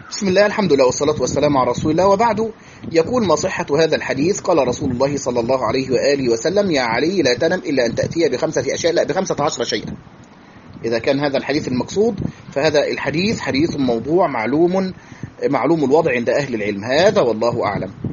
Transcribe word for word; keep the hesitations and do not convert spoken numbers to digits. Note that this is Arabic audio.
بسم الله، الحمد لله والصلاة والسلام على رسول الله، وبعد. يكون ما صحة هذا الحديث؟ قال رسول الله صلى الله عليه وآله وسلم: يا علي لا تنم إلا أن تأتي بخمسة أشياء، لا بخمسة عشر شيئا. إذا كان هذا الحديث المقصود فهذا الحديث حديث موضوع معلوم معلوم الوضع عند أهل العلم، هذا والله أعلم.